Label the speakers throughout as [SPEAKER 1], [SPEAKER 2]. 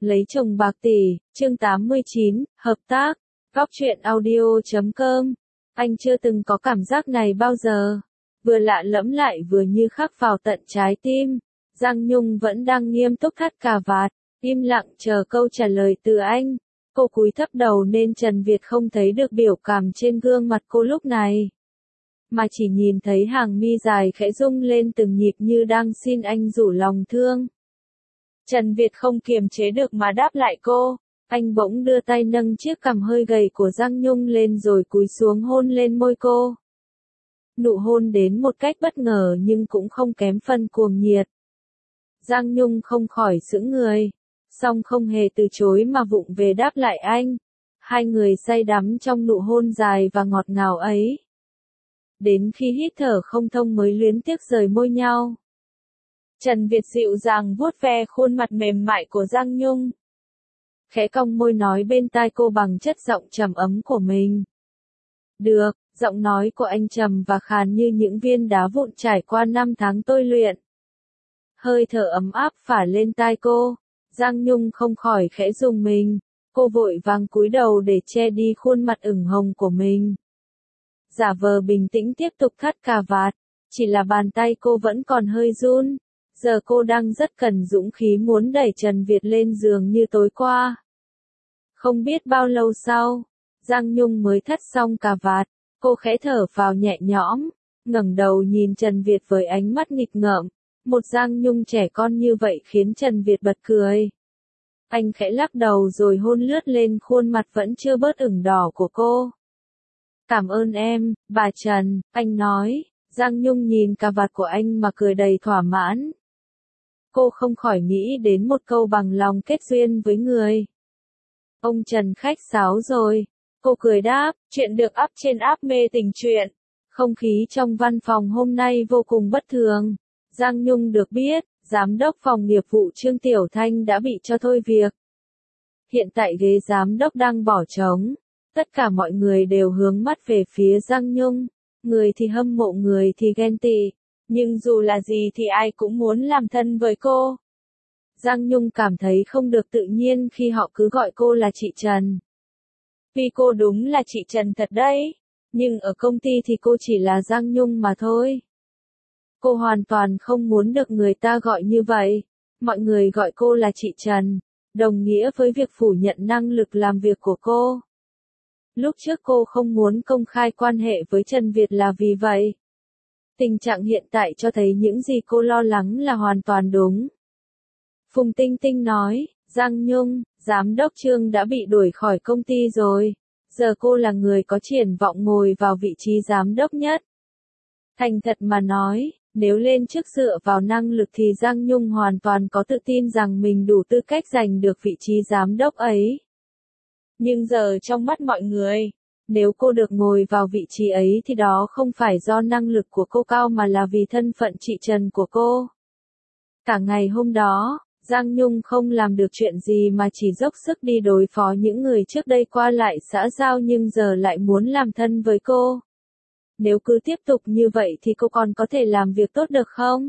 [SPEAKER 1] Lấy chồng bạc tỷ, chương 89, hợp tác, góc truyện audio.com. Anh chưa từng có cảm giác này bao giờ. Vừa lạ lẫm lại vừa như khắc vào tận trái tim. Giang Nhung vẫn đang nghiêm túc thắt cà vạt, im lặng chờ câu trả lời từ anh. Cô cúi thấp đầu nên Trần Việt không thấy được biểu cảm trên gương mặt cô lúc này, mà chỉ nhìn thấy hàng mi dài khẽ rung lên từng nhịp như đang xin anh rủ lòng thương. Trần Việt không kiềm chế được mà đáp lại cô. Anh bỗng đưa tay nâng chiếc cằm hơi gầy của Giang Nhung lên rồi cúi xuống hôn lên môi cô. Nụ hôn đến một cách bất ngờ nhưng cũng không kém phần cuồng nhiệt. Giang Nhung không khỏi sững người, song không hề từ chối mà vụng về đáp lại anh. Hai người say đắm trong nụ hôn dài và ngọt ngào ấy. Đến khi hít thở không thông mới luyến tiếc rời môi nhau. Trần Việt dịu dàng vuốt ve khuôn mặt mềm mại của Giang Nhung. Khẽ cong môi nói bên tai cô bằng chất giọng trầm ấm của mình. Được, giọng nói của anh trầm và khàn như những viên đá vụn trải qua 5 tháng tôi luyện. Hơi thở ấm áp phả lên tai cô. Giang Nhung không khỏi khẽ rùng mình. Cô vội vàng cúi đầu để che đi khuôn mặt ửng hồng của mình. Giả vờ bình tĩnh tiếp tục thắt cà vạt. Chỉ là bàn tay cô vẫn còn hơi run. Giờ cô đang rất cần dũng khí muốn đẩy Trần Việt lên giường như tối qua. Không biết bao lâu sau, Giang Nhung mới thắt xong cà vạt. Cô khẽ thở phào nhẹ nhõm, ngẩng đầu nhìn Trần Việt với ánh mắt nghịch ngợm. Một Giang Nhung trẻ con như vậy khiến Trần Việt bật cười. Anh khẽ lắc đầu rồi hôn lướt lên khuôn mặt vẫn chưa bớt ửng đỏ của cô. Cảm ơn em, bà Trần, anh nói. Giang Nhung nhìn cà vạt của anh mà cười đầy thỏa mãn. Cô không khỏi nghĩ đến một câu bằng lòng kết duyên với người. Ông Trần khách sáo rồi. Cô cười đáp, chuyện được up trên app Mê Tình Truyện. Không khí trong văn phòng hôm nay vô cùng bất thường. Giang Nhung được biết, giám đốc phòng nghiệp vụ Trương Tiểu Thanh đã bị cho thôi việc. Hiện tại ghế giám đốc đang bỏ trống. Tất cả mọi người đều hướng mắt về phía Giang Nhung. Người thì hâm mộ, người thì ghen tị. Nhưng dù là gì thì ai cũng muốn làm thân với cô. Giang Nhung cảm thấy không được tự nhiên khi họ cứ gọi cô là chị Trần. Vì cô đúng là chị Trần thật đấy. Nhưng ở công ty thì cô chỉ là Giang Nhung mà thôi. Cô hoàn toàn không muốn được người ta gọi như vậy. Mọi người gọi cô là chị Trần, đồng nghĩa với việc phủ nhận năng lực làm việc của cô. Lúc trước cô không muốn công khai quan hệ với Trần Việt là vì vậy. Tình trạng hiện tại cho thấy những gì cô lo lắng là hoàn toàn đúng. Phùng Tinh Tinh nói, Giang Nhung, giám đốc Trương đã bị đuổi khỏi công ty rồi. Giờ cô là người có triển vọng ngồi vào vị trí giám đốc nhất. Thành thật mà nói, nếu lên chức dựa vào năng lực thì Giang Nhung hoàn toàn có tự tin rằng mình đủ tư cách giành được vị trí giám đốc ấy. Nhưng giờ trong mắt mọi người, nếu cô được ngồi vào vị trí ấy thì đó không phải do năng lực của cô cao mà là vì thân phận chị Trần của cô. Cả ngày hôm đó, Giang Nhung không làm được chuyện gì mà chỉ dốc sức đi đối phó những người trước đây qua lại xã giao nhưng giờ lại muốn làm thân với cô. Nếu cứ tiếp tục như vậy thì cô còn có thể làm việc tốt được không?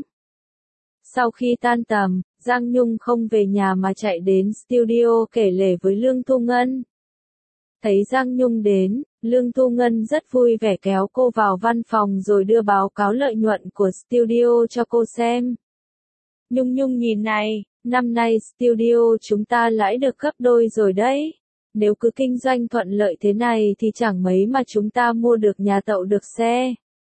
[SPEAKER 1] Sau khi tan tầm, Giang Nhung không về nhà mà chạy đến studio kể lể với Lương Thu Ngân. Thấy Giang Nhung đến, Lương Thu Ngân rất vui vẻ kéo cô vào văn phòng rồi đưa báo cáo lợi nhuận của studio cho cô xem. Nhung nhìn này, năm nay studio chúng ta lãi được gấp đôi rồi đấy. Nếu cứ kinh doanh thuận lợi thế này thì chẳng mấy mà chúng ta mua được nhà tậu được xe.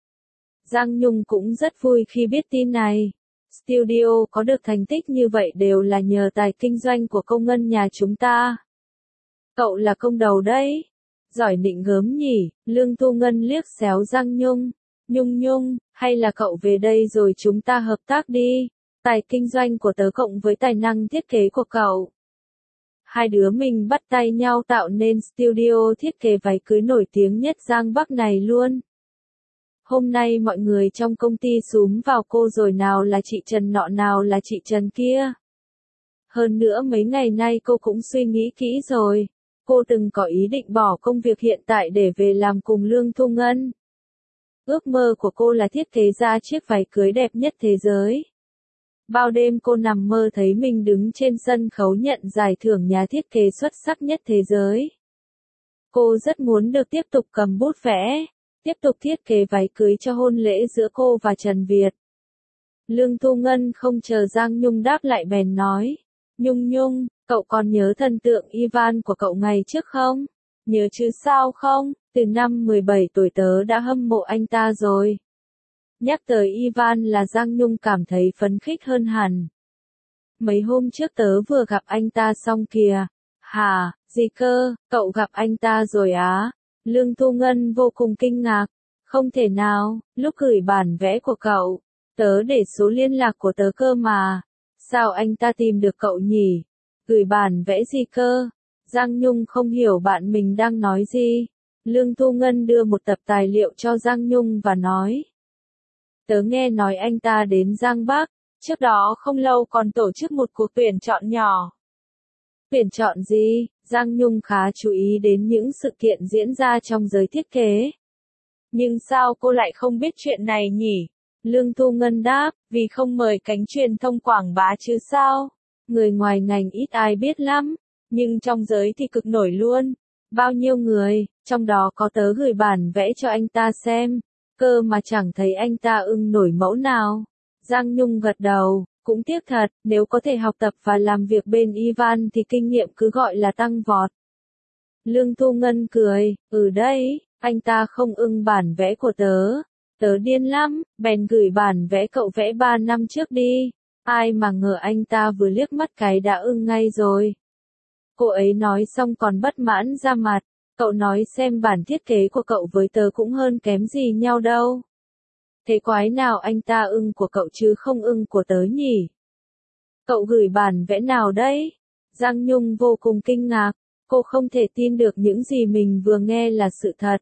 [SPEAKER 1] Giang Nhung cũng rất vui khi biết tin này. Studio có được thành tích như vậy đều là nhờ tài kinh doanh của công Ngân nhà chúng ta. Cậu là công đầu đấy. Giỏi nịnh gớm nhỉ, Lương Thu Ngân liếc xéo Giang Nhung. Nhung, hay là cậu về đây rồi chúng ta hợp tác đi. Tài kinh doanh của tớ cộng với tài năng thiết kế của cậu. Hai đứa mình bắt tay nhau tạo nên studio thiết kế váy cưới nổi tiếng nhất Giang Bắc này luôn. Hôm nay mọi người trong công ty xúm vào cô rồi, nào là chị Trần nọ nào là chị Trần kia. Hơn nữa mấy ngày nay cô cũng suy nghĩ kỹ rồi. Cô từng có ý định bỏ công việc hiện tại để về làm cùng Lương Thu Ngân. Ước mơ của cô là thiết kế ra chiếc váy cưới đẹp nhất thế giới. Bao đêm cô nằm mơ thấy mình đứng trên sân khấu nhận giải thưởng nhà thiết kế xuất sắc nhất thế giới. Cô rất muốn được tiếp tục cầm bút vẽ, tiếp tục thiết kế váy cưới cho hôn lễ giữa cô và Trần Việt. Lương Thu Ngân không chờ Giang Nhung đáp lại bèn nói, Nhung Nhung, cậu còn nhớ thần tượng Ivan của cậu ngày trước không? Nhớ chứ sao không, từ năm 17 tuổi tớ đã hâm mộ anh ta rồi. Nhắc tới Ivan là Giang Nhung cảm thấy phấn khích hơn hẳn. Mấy hôm trước tớ vừa gặp anh ta xong kìa. Hả, gì cơ, cậu gặp anh ta rồi á? Lương Thu Ngân vô cùng kinh ngạc. Không thể nào, lúc gửi bản vẽ của cậu, tớ để số liên lạc của tớ cơ mà. Sao anh ta tìm được cậu nhỉ? Gửi bản vẽ gì cơ? Giang Nhung không hiểu bạn mình đang nói gì. Lương Thu Ngân đưa một tập tài liệu cho Giang Nhung và nói. Tớ nghe nói anh ta đến Giang Bắc, trước đó không lâu còn tổ chức một cuộc tuyển chọn nhỏ. Tuyển chọn gì? Giang Nhung khá chú ý đến những sự kiện diễn ra trong giới thiết kế. Nhưng sao cô lại không biết chuyện này nhỉ? Lương Thu Ngân đáp, vì không mời cánh truyền thông quảng bá chứ sao? Người ngoài ngành ít ai biết lắm, nhưng trong giới thì cực nổi luôn. Bao nhiêu người, trong đó có tớ gửi bản vẽ cho anh ta xem, cơ mà chẳng thấy anh ta ưng nổi mẫu nào. Giang Nhung gật đầu, cũng tiếc thật, nếu có thể học tập và làm việc bên Ivan thì kinh nghiệm cứ gọi là tăng vọt. Lương Thu Ngân cười, đấy, anh ta không ưng bản vẽ của tớ. Tớ điên lắm, bèn gửi bản vẽ cậu vẽ 3 năm trước đi. Ai mà ngờ anh ta vừa liếc mắt cái đã ưng ngay rồi. Cô ấy nói xong còn bất mãn ra mặt. Cậu nói xem bản thiết kế của cậu với tớ cũng hơn kém gì nhau đâu. Thế quái nào anh ta ưng của cậu chứ không ưng của tớ nhỉ? Cậu gửi bản vẽ nào đấy? Giang Nhung vô cùng kinh ngạc. Cô không thể tin được những gì mình vừa nghe là sự thật.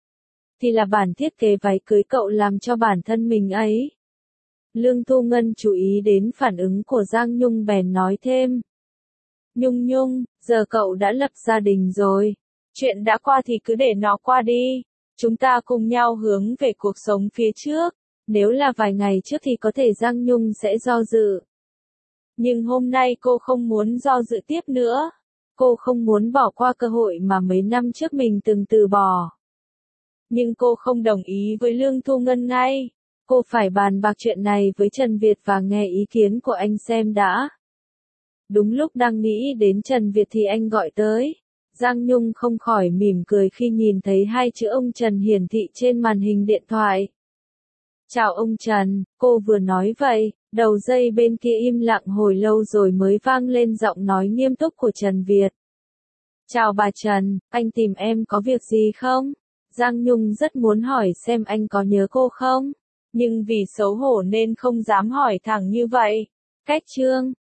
[SPEAKER 1] Thì là bản thiết kế váy cưới cậu làm cho bản thân mình ấy. Lương Thu Ngân chú ý đến phản ứng của Giang Nhung bèn nói thêm. Nhung Nhung, giờ cậu đã lập gia đình rồi. Chuyện đã qua thì cứ để nó qua đi. Chúng ta cùng nhau hướng về cuộc sống phía trước. Nếu là vài ngày trước thì có thể Giang Nhung sẽ do dự. Nhưng hôm nay cô không muốn do dự tiếp nữa. Cô không muốn bỏ qua cơ hội mà mấy năm trước mình từng từ bỏ. Nhưng cô không đồng ý với Lương Thu Ngân ngay. Cô phải bàn bạc chuyện này với Trần Việt và nghe ý kiến của anh xem đã. Đúng lúc đang nghĩ đến Trần Việt thì anh gọi tới. Giang Nhung không khỏi mỉm cười khi nhìn thấy hai chữ ông Trần hiển thị trên màn hình điện thoại. Chào ông Trần, cô vừa nói vậy, đầu dây bên kia im lặng hồi lâu rồi mới vang lên giọng nói nghiêm túc của Trần Việt. Chào bà Trần, anh tìm em có việc gì không? Giang Nhung rất muốn hỏi xem anh có nhớ cô không? Nhưng vì xấu hổ nên không dám hỏi thẳng như vậy. Cách chương